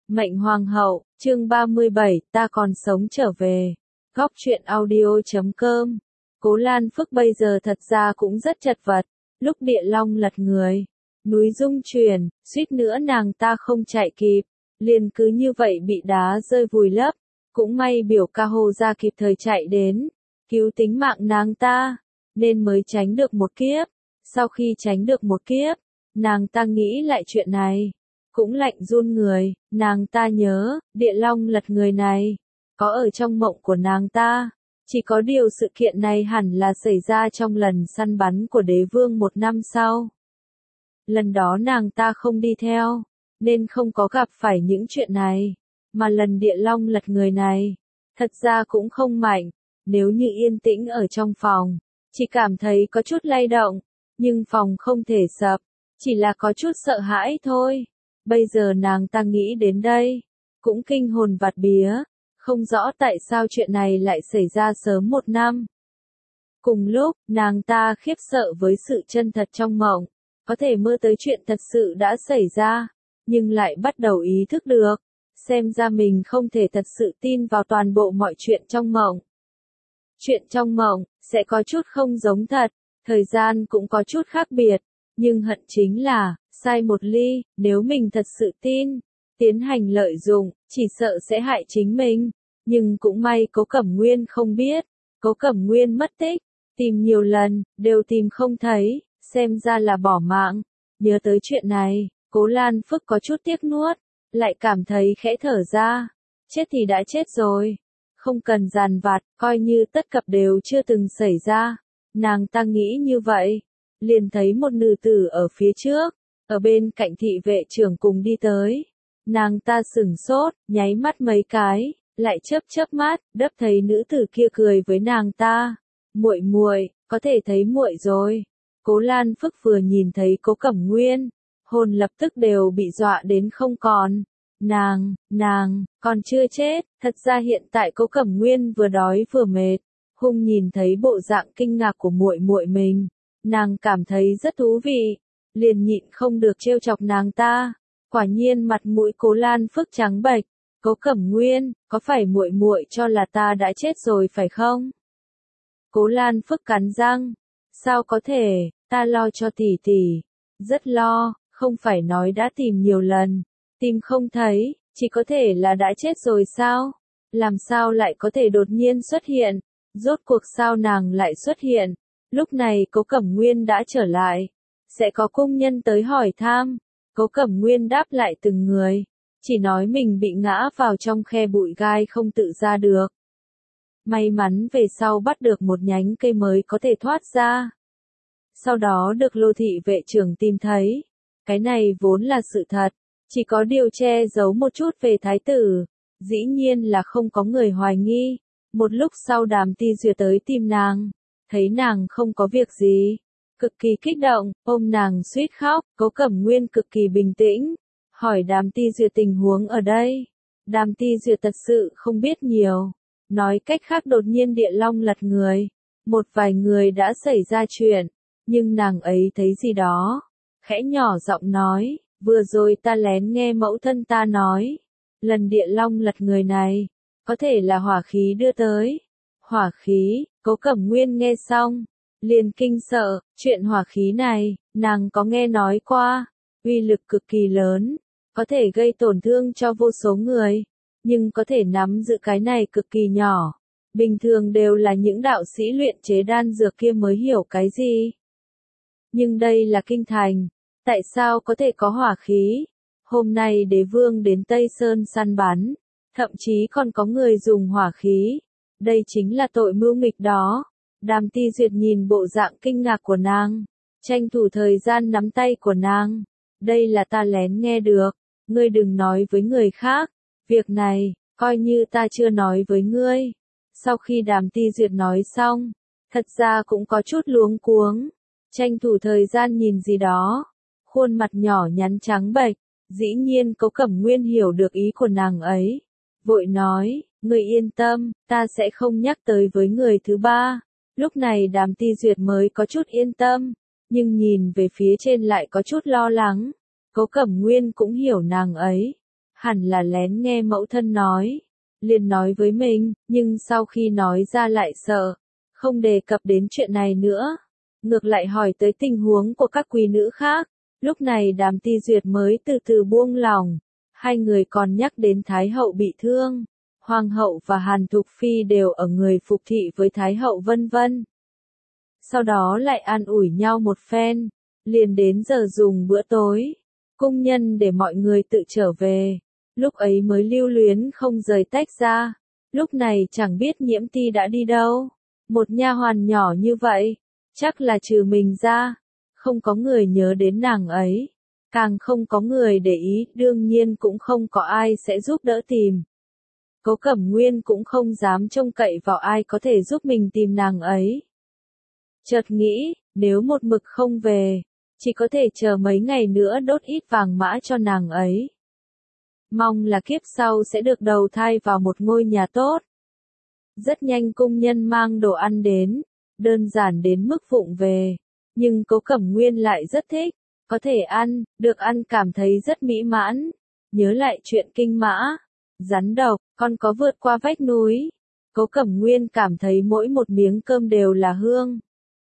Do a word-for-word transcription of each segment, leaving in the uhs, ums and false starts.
Mệnh Hoàng hậu, chương ba mươi bảy, ta còn sống trở về. Góc truyện audio chấm com. Cố Lan Phức bây giờ thật ra cũng rất chật vật. Lúc địa long lật người, núi rung chuyển, suýt nữa nàng ta không chạy kịp, liền cứ như vậy bị đá rơi vùi lấp. Cũng may biểu ca Hồ gia kịp thời chạy đến, cứu tính mạng nàng ta, nên mới tránh được một kiếp. Sau khi tránh được một kiếp, nàng ta nghĩ lại chuyện này, cũng lạnh run người. Nàng ta nhớ, địa long lật người này, có ở trong mộng của nàng ta. Chỉ có điều sự kiện này hẳn là xảy ra trong lần săn bắn của đế vương một năm sau. Lần đó nàng ta không đi theo, nên không có gặp phải những chuyện này. Mà lần địa long lật người này, thật ra cũng không mạnh. Nếu như yên tĩnh ở trong phòng, chỉ cảm thấy có chút lay động, nhưng phòng không thể sập, chỉ là có chút sợ hãi thôi. Bây giờ nàng ta nghĩ đến đây, cũng kinh hồn bạt vía, không rõ tại sao chuyện này lại xảy ra sớm một năm. Cùng lúc, nàng ta khiếp sợ với sự chân thật trong mộng, có thể mơ tới chuyện thật sự đã xảy ra, nhưng lại bắt đầu ý thức được, xem ra mình không thể thật sự tin vào toàn bộ mọi chuyện trong mộng. Chuyện trong mộng, sẽ có chút không giống thật, thời gian cũng có chút khác biệt, nhưng hận chính là, sai một ly, nếu mình thật sự tin, tiến hành lợi dụng, chỉ sợ sẽ hại chính mình. Nhưng cũng may Cố Cẩm Nguyên không biết, Cố Cẩm Nguyên mất tích, tìm nhiều lần, đều tìm không thấy, xem ra là bỏ mạng. Nhớ tới chuyện này, Cố Lan Phức có chút tiếc nuốt, lại cảm thấy khẽ thở ra, chết thì đã chết rồi, không cần dằn vặt, coi như tất cập đều chưa từng xảy ra. Nàng ta nghĩ như vậy, liền thấy một nữ tử ở phía trước, ở bên cạnh thị vệ trưởng cùng đi tới. Nàng ta sửng sốt, nháy mắt mấy cái, lại chớp chớp mắt, đấp thấy nữ tử kia cười với nàng ta. Muội muội, có thể thấy muội rồi. Cố Lan Phức vừa nhìn thấy Cố Cẩm Nguyên, hồn lập tức đều bị dọa đến không còn. Nàng, nàng, còn chưa chết. Thật ra hiện tại Cố Cẩm Nguyên vừa đói vừa mệt, hung nhìn thấy bộ dạng kinh ngạc của muội muội mình, nàng cảm thấy rất thú vị, liền nhịn không được trêu chọc nàng ta. Quả nhiên mặt mũi Cố Lan Phức trắng bệch. Cố Cẩm Nguyên, có phải muội muội cho là ta đã chết rồi phải không? Cố Lan Phức cắn răng, sao có thể, ta lo cho tỷ tỷ, rất lo, không phải nói đã tìm nhiều lần, tìm không thấy, chỉ có thể là đã chết rồi sao? Làm sao lại có thể đột nhiên xuất hiện? Rốt cuộc sao nàng lại xuất hiện? Lúc này Cố Cẩm Nguyên đã trở lại, sẽ có cung nhân tới hỏi thăm. Cố Cẩm Nguyên đáp lại từng người, chỉ nói mình bị ngã vào trong khe bụi gai không tự ra được. May mắn về sau bắt được một nhánh cây mới có thể thoát ra. Sau đó được Lô thị vệ trưởng tìm thấy. Cái này vốn là sự thật, chỉ có điều che giấu một chút về thái tử. Dĩ nhiên là không có người hoài nghi. Một lúc sau Đàm Ti Duyệt tới tìm nàng, thấy nàng không có việc gì, cực kỳ kích động, ôm nàng suýt khóc. Cố Cẩm Nguyên cực kỳ bình tĩnh, hỏi Đàm Ti Duyệt tình huống ở đây. Đàm Ti Duyệt thật sự không biết nhiều, nói cách khác đột nhiên địa long lật người, một vài người đã xảy ra chuyện, nhưng nàng ấy thấy gì đó, khẽ nhỏ giọng nói, vừa rồi ta lén nghe mẫu thân ta nói, lần địa long lật người này, có thể là hỏa khí đưa tới. Hỏa khí, Cố Cẩm Nguyên nghe xong, liền kinh sợ, chuyện hỏa khí này, nàng có nghe nói qua, uy lực cực kỳ lớn, có thể gây tổn thương cho vô số người, nhưng có thể nắm giữ cái này cực kỳ nhỏ. Bình thường đều là những đạo sĩ luyện chế đan dược kia mới hiểu cái gì. Nhưng đây là kinh thành, tại sao có thể có hỏa khí? Hôm nay đế vương đến Tây Sơn săn bắn, thậm chí còn có người dùng hỏa khí. Đây chính là tội mưu nghịch đó. Đàm Ti Duyệt nhìn bộ dạng kinh ngạc của nàng, tranh thủ thời gian nắm tay của nàng. Đây là ta lén nghe được, ngươi đừng nói với người khác, việc này, coi như ta chưa nói với ngươi. Sau khi Đàm Ti Duyệt nói xong, thật ra cũng có chút luống cuống, tranh thủ thời gian nhìn gì đó, khuôn mặt nhỏ nhắn trắng bệch. Dĩ nhiên Cố Cẩm Nguyên hiểu được ý của nàng ấy, vội nói, ngươi yên tâm, ta sẽ không nhắc tới với người thứ ba. Lúc này Đàm Ti Duyệt mới có chút yên tâm, nhưng nhìn về phía trên lại có chút lo lắng. Cố Cẩm Nguyên cũng hiểu nàng ấy, hẳn là lén nghe mẫu thân nói, liền nói với mình, nhưng sau khi nói ra lại sợ, không đề cập đến chuyện này nữa, ngược lại hỏi tới tình huống của các quý nữ khác. Lúc này Đàm Ti Duyệt mới từ từ buông lòng, hai người còn nhắc đến Thái hậu bị thương, Hoàng hậu và Hàn Thục Phi đều ở người phục thị với Thái hậu vân vân. Sau đó lại an ủi nhau một phen, liền đến giờ dùng bữa tối, cung nhân để mọi người tự trở về, lúc ấy mới lưu luyến không rời tách ra. Lúc này chẳng biết Nhiễm Ti đã đi đâu, một nha hoàn nhỏ như vậy, chắc là trừ mình ra, không có người nhớ đến nàng ấy, càng không có người để ý, đương nhiên cũng không có ai sẽ giúp đỡ tìm. Cố Cẩm Nguyên cũng không dám trông cậy vào ai có thể giúp mình tìm nàng ấy. Chợt nghĩ, nếu một mực không về, chỉ có thể chờ mấy ngày nữa đốt ít vàng mã cho nàng ấy. Mong là kiếp sau sẽ được đầu thai vào một ngôi nhà tốt. Rất nhanh cung nhân mang đồ ăn đến, đơn giản đến mức vụng về, nhưng Cố Cẩm Nguyên lại rất thích, có thể ăn, được ăn cảm thấy rất mỹ mãn. Nhớ lại chuyện kinh mã, rắn độc, con có vượt qua vách núi. Cố Cẩm Nguyên cảm thấy mỗi một miếng cơm đều là hương.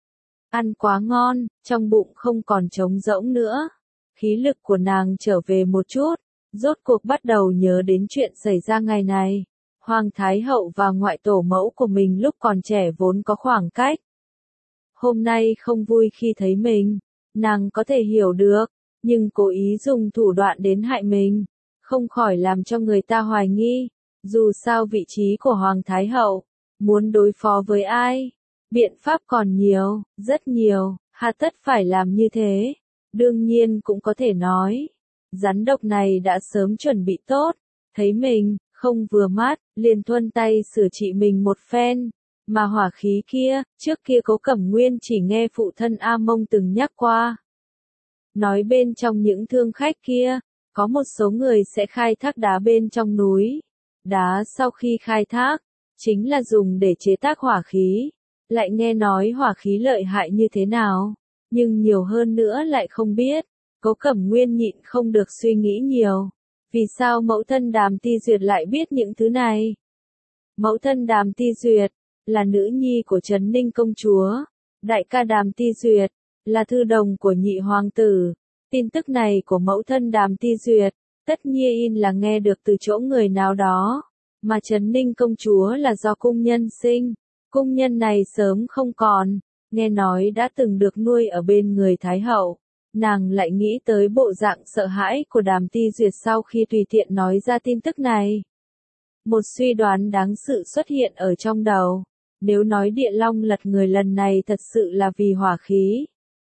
Ăn quá ngon, trong bụng không còn trống rỗng nữa. Khí lực của nàng trở về một chút, rốt cuộc bắt đầu nhớ đến chuyện xảy ra ngày này. Hoàng Thái Hậu và ngoại tổ mẫu của mình lúc còn trẻ vốn có khoảng cách. Hôm nay không vui khi thấy mình, nàng có thể hiểu được, nhưng cố ý dùng thủ đoạn đến hại mình, không khỏi làm cho người ta hoài nghi. Dù sao vị trí của Hoàng Thái Hậu, muốn đối phó với ai, biện pháp còn nhiều, rất nhiều, hà tất phải làm như thế. Đương nhiên cũng có thể nói, rắn độc này đã sớm chuẩn bị tốt, thấy mình không vừa mắt, liền thuận tay sửa trị mình một phen. Mà hỏa khí kia, trước kia Cố Cẩm Nguyên chỉ nghe phụ thân A Mông từng nhắc qua. Nói bên trong những thương khách kia, có một số người sẽ khai thác đá bên trong núi. Đá sau khi khai thác, chính là dùng để chế tác hỏa khí. Lại nghe nói hỏa khí lợi hại như thế nào, nhưng nhiều hơn nữa lại không biết. Cố Cẩm Nguyên nhịn không được suy nghĩ nhiều. Vì sao mẫu thân Đàm Ti Duyệt lại biết những thứ này? Mẫu thân Đàm Ti Duyệt là nữ nhi của Trấn Ninh công chúa, đại ca Đàm Ti Duyệt là thư đồng của nhị hoàng tử. Tin tức này của mẫu thân Đàm Ti Duyệt, tất nhiên là nghe được từ chỗ người nào đó, mà Trấn Ninh công chúa là do cung nhân sinh. Cung nhân này sớm không còn, nghe nói đã từng được nuôi ở bên người Thái hậu. Nàng lại nghĩ tới bộ dạng sợ hãi của Đàm Ti Duyệt sau khi tùy tiện nói ra tin tức này. Một suy đoán đáng sự xuất hiện ở trong đầu. Nếu nói Địa Long lật người lần này thật sự là vì hỏa khí,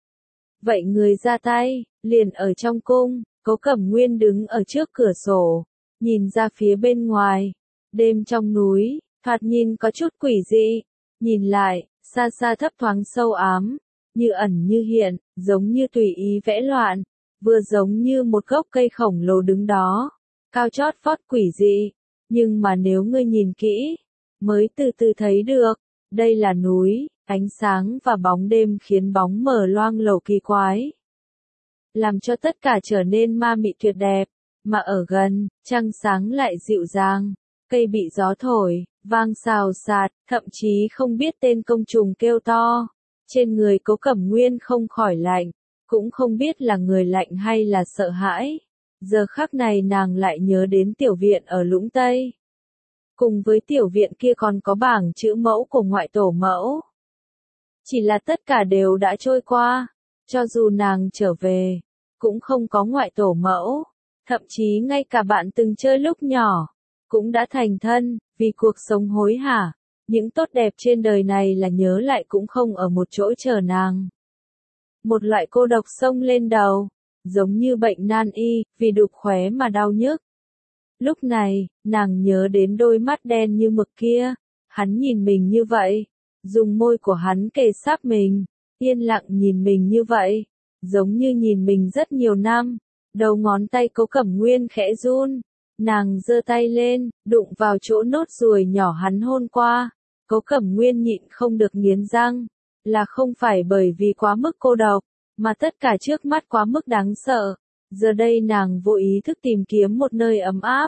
vậy người ra tay, liền ở trong cung. Cố Cẩm Nguyên đứng ở trước cửa sổ, nhìn ra phía bên ngoài. Đêm trong núi, thoạt nhìn có chút quỷ dị. Nhìn lại, xa xa thấp thoáng sâu ám, như ẩn như hiện, giống như tùy ý vẽ loạn, vừa giống như một gốc cây khổng lồ đứng đó, cao chót vót quỷ dị. Nhưng mà nếu ngươi nhìn kỹ, mới từ từ thấy được, đây là núi, ánh sáng và bóng đêm khiến bóng mờ loang lổ kỳ quái, làm cho tất cả trở nên ma mị tuyệt đẹp. Mà ở gần, trăng sáng lại dịu dàng, cây bị gió thổi, vang xào xạc, thậm chí không biết tên côn trùng kêu to. Trên người Cố Cẩm Nguyên không khỏi lạnh, cũng không biết là người lạnh hay là sợ hãi. Giờ khắc này nàng lại nhớ đến tiểu viện ở Lũng Tây. Cùng với tiểu viện kia còn có bảng chữ mẫu của ngoại tổ mẫu. Chỉ là tất cả đều đã trôi qua, cho dù nàng trở về, cũng không có ngoại tổ mẫu. Thậm chí ngay cả bạn từng chơi lúc nhỏ, cũng đã thành thân, vì cuộc sống hối hả. Những tốt đẹp trên đời này là nhớ lại cũng không ở một chỗ chờ nàng. Một loại cô độc xông lên đầu, giống như bệnh nan y, vì đục khóe mà đau nhức. Lúc này, nàng nhớ đến đôi mắt đen như mực kia, hắn nhìn mình như vậy, dùng môi của hắn kề sát mình, yên lặng nhìn mình như vậy, giống như nhìn mình rất nhiều năm. Đầu ngón tay Cố Cẩm Nguyên khẽ run, nàng giơ tay lên, đụng vào chỗ nốt ruồi nhỏ hắn hôn qua. Cố Cẩm Nguyên nhịn không được nghiến răng, là không phải bởi vì quá mức cô độc, mà tất cả trước mắt quá mức đáng sợ, Giờ đây nàng vô ý thức tìm kiếm một nơi ấm áp.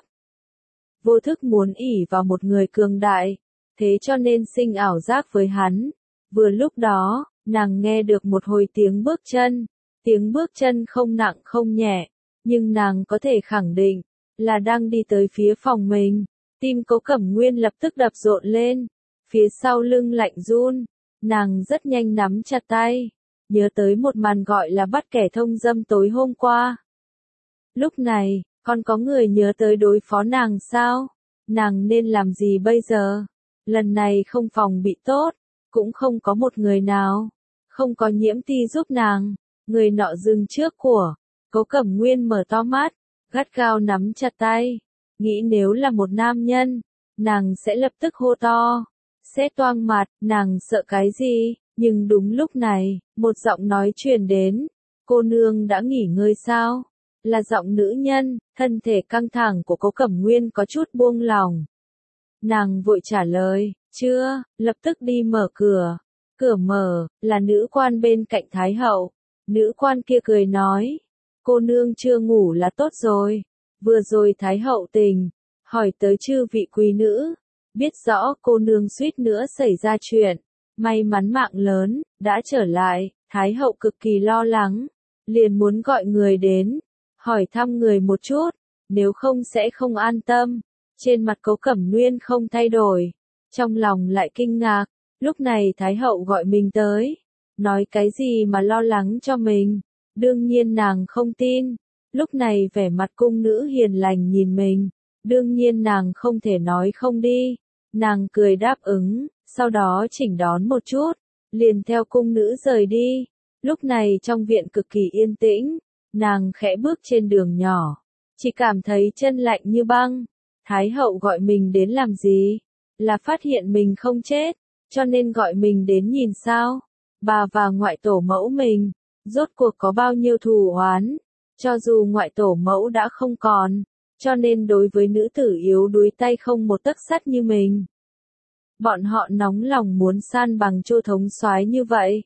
Vô thức muốn ỷ vào một người cường đại, thế cho nên sinh ảo giác với hắn. Vừa lúc đó, nàng nghe được một hồi tiếng bước chân. Tiếng bước chân không nặng không nhẹ, nhưng nàng có thể khẳng định là đang đi tới phía phòng mình. Tim Cố Cẩm Nguyên lập tức đập rộn lên, phía sau lưng lạnh run, nàng rất nhanh nắm chặt tay, nhớ tới một màn gọi là bắt kẻ thông dâm tối hôm qua. Lúc này, còn có người nhớ tới đối phó nàng sao? Nàng nên làm gì bây giờ? Lần này không phòng bị tốt, cũng không có một người nào, không có Nhiễm Ti giúp nàng, người nọ dừng trước của. Cố Cẩm Nguyên mở to mắt, gắt gao nắm chặt tay, nghĩ nếu là một nam nhân, nàng sẽ lập tức hô to, sẽ toang mặt, nàng sợ cái gì, nhưng đúng lúc này, một giọng nói truyền đến, cô nương đã nghỉ ngơi sao? Là giọng nữ nhân, thân thể căng thẳng của Cố Cẩm Nguyên có chút buông lỏng. Nàng vội trả lời, chưa, lập tức đi mở cửa. Cửa mở, là nữ quan bên cạnh Thái hậu. Nữ quan kia cười nói, cô nương chưa ngủ là tốt rồi. Vừa rồi Thái hậu tình, hỏi tới chư vị quý nữ, biết rõ cô nương suýt nữa xảy ra chuyện. May mắn mạng lớn, đã trở lại, Thái hậu cực kỳ lo lắng, liền muốn gọi người đến, hỏi thăm người một chút, nếu không sẽ không an tâm. Trên mặt Cố Cẩm Nguyên không thay đổi, trong lòng lại kinh ngạc, lúc này Thái hậu gọi mình tới, nói cái gì mà lo lắng cho mình, đương nhiên nàng không tin, lúc này vẻ mặt cung nữ hiền lành nhìn mình, đương nhiên nàng không thể nói không đi, nàng cười đáp ứng, sau đó chỉnh đón một chút, liền theo cung nữ rời đi, lúc này trong viện cực kỳ yên tĩnh, nàng khẽ bước trên đường nhỏ, chỉ cảm thấy chân lạnh như băng. Thái hậu gọi mình đến làm gì? Là phát hiện mình không chết, cho nên gọi mình đến nhìn sao? Bà và ngoại tổ mẫu mình, rốt cuộc có bao nhiêu thù oán? Cho dù ngoại tổ mẫu đã không còn, cho nên đối với nữ tử yếu đuối tay không một tấc sắt như mình, bọn họ nóng lòng muốn san bằng Chu thống soái như vậy.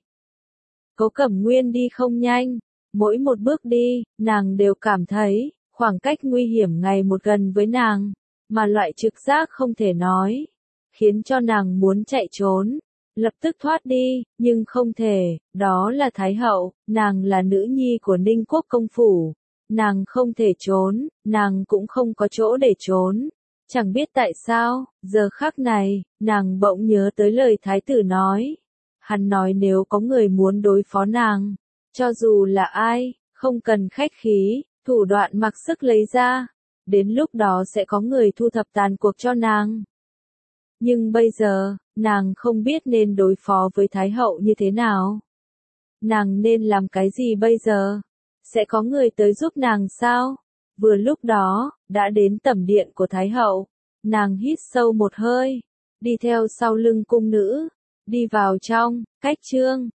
Cố Cẩm Nguyên đi không nhanh, mỗi một bước đi, nàng đều cảm thấy khoảng cách nguy hiểm ngày một gần với nàng, mà loại trực giác không thể nói, khiến cho nàng muốn chạy trốn, lập tức thoát đi, nhưng không thể, đó là Thái hậu, nàng là nữ nhi của Ninh Quốc công phủ, nàng không thể trốn, nàng cũng không có chỗ để trốn. Chẳng biết tại sao, giờ khắc này, nàng bỗng nhớ tới lời thái tử nói. Hắn nói nếu có người muốn đối phó nàng, cho dù là ai, không cần khách khí, thủ đoạn mặc sức lấy ra, đến lúc đó sẽ có người thu thập tàn cuộc cho nàng. Nhưng bây giờ, nàng không biết nên đối phó với Thái hậu như thế nào. Nàng nên làm cái gì bây giờ? Sẽ có người tới giúp nàng sao? Vừa lúc đó, đã đến tẩm điện của Thái hậu. Nàng hít sâu một hơi, đi theo sau lưng cung nữ, đi vào trong, cách trương.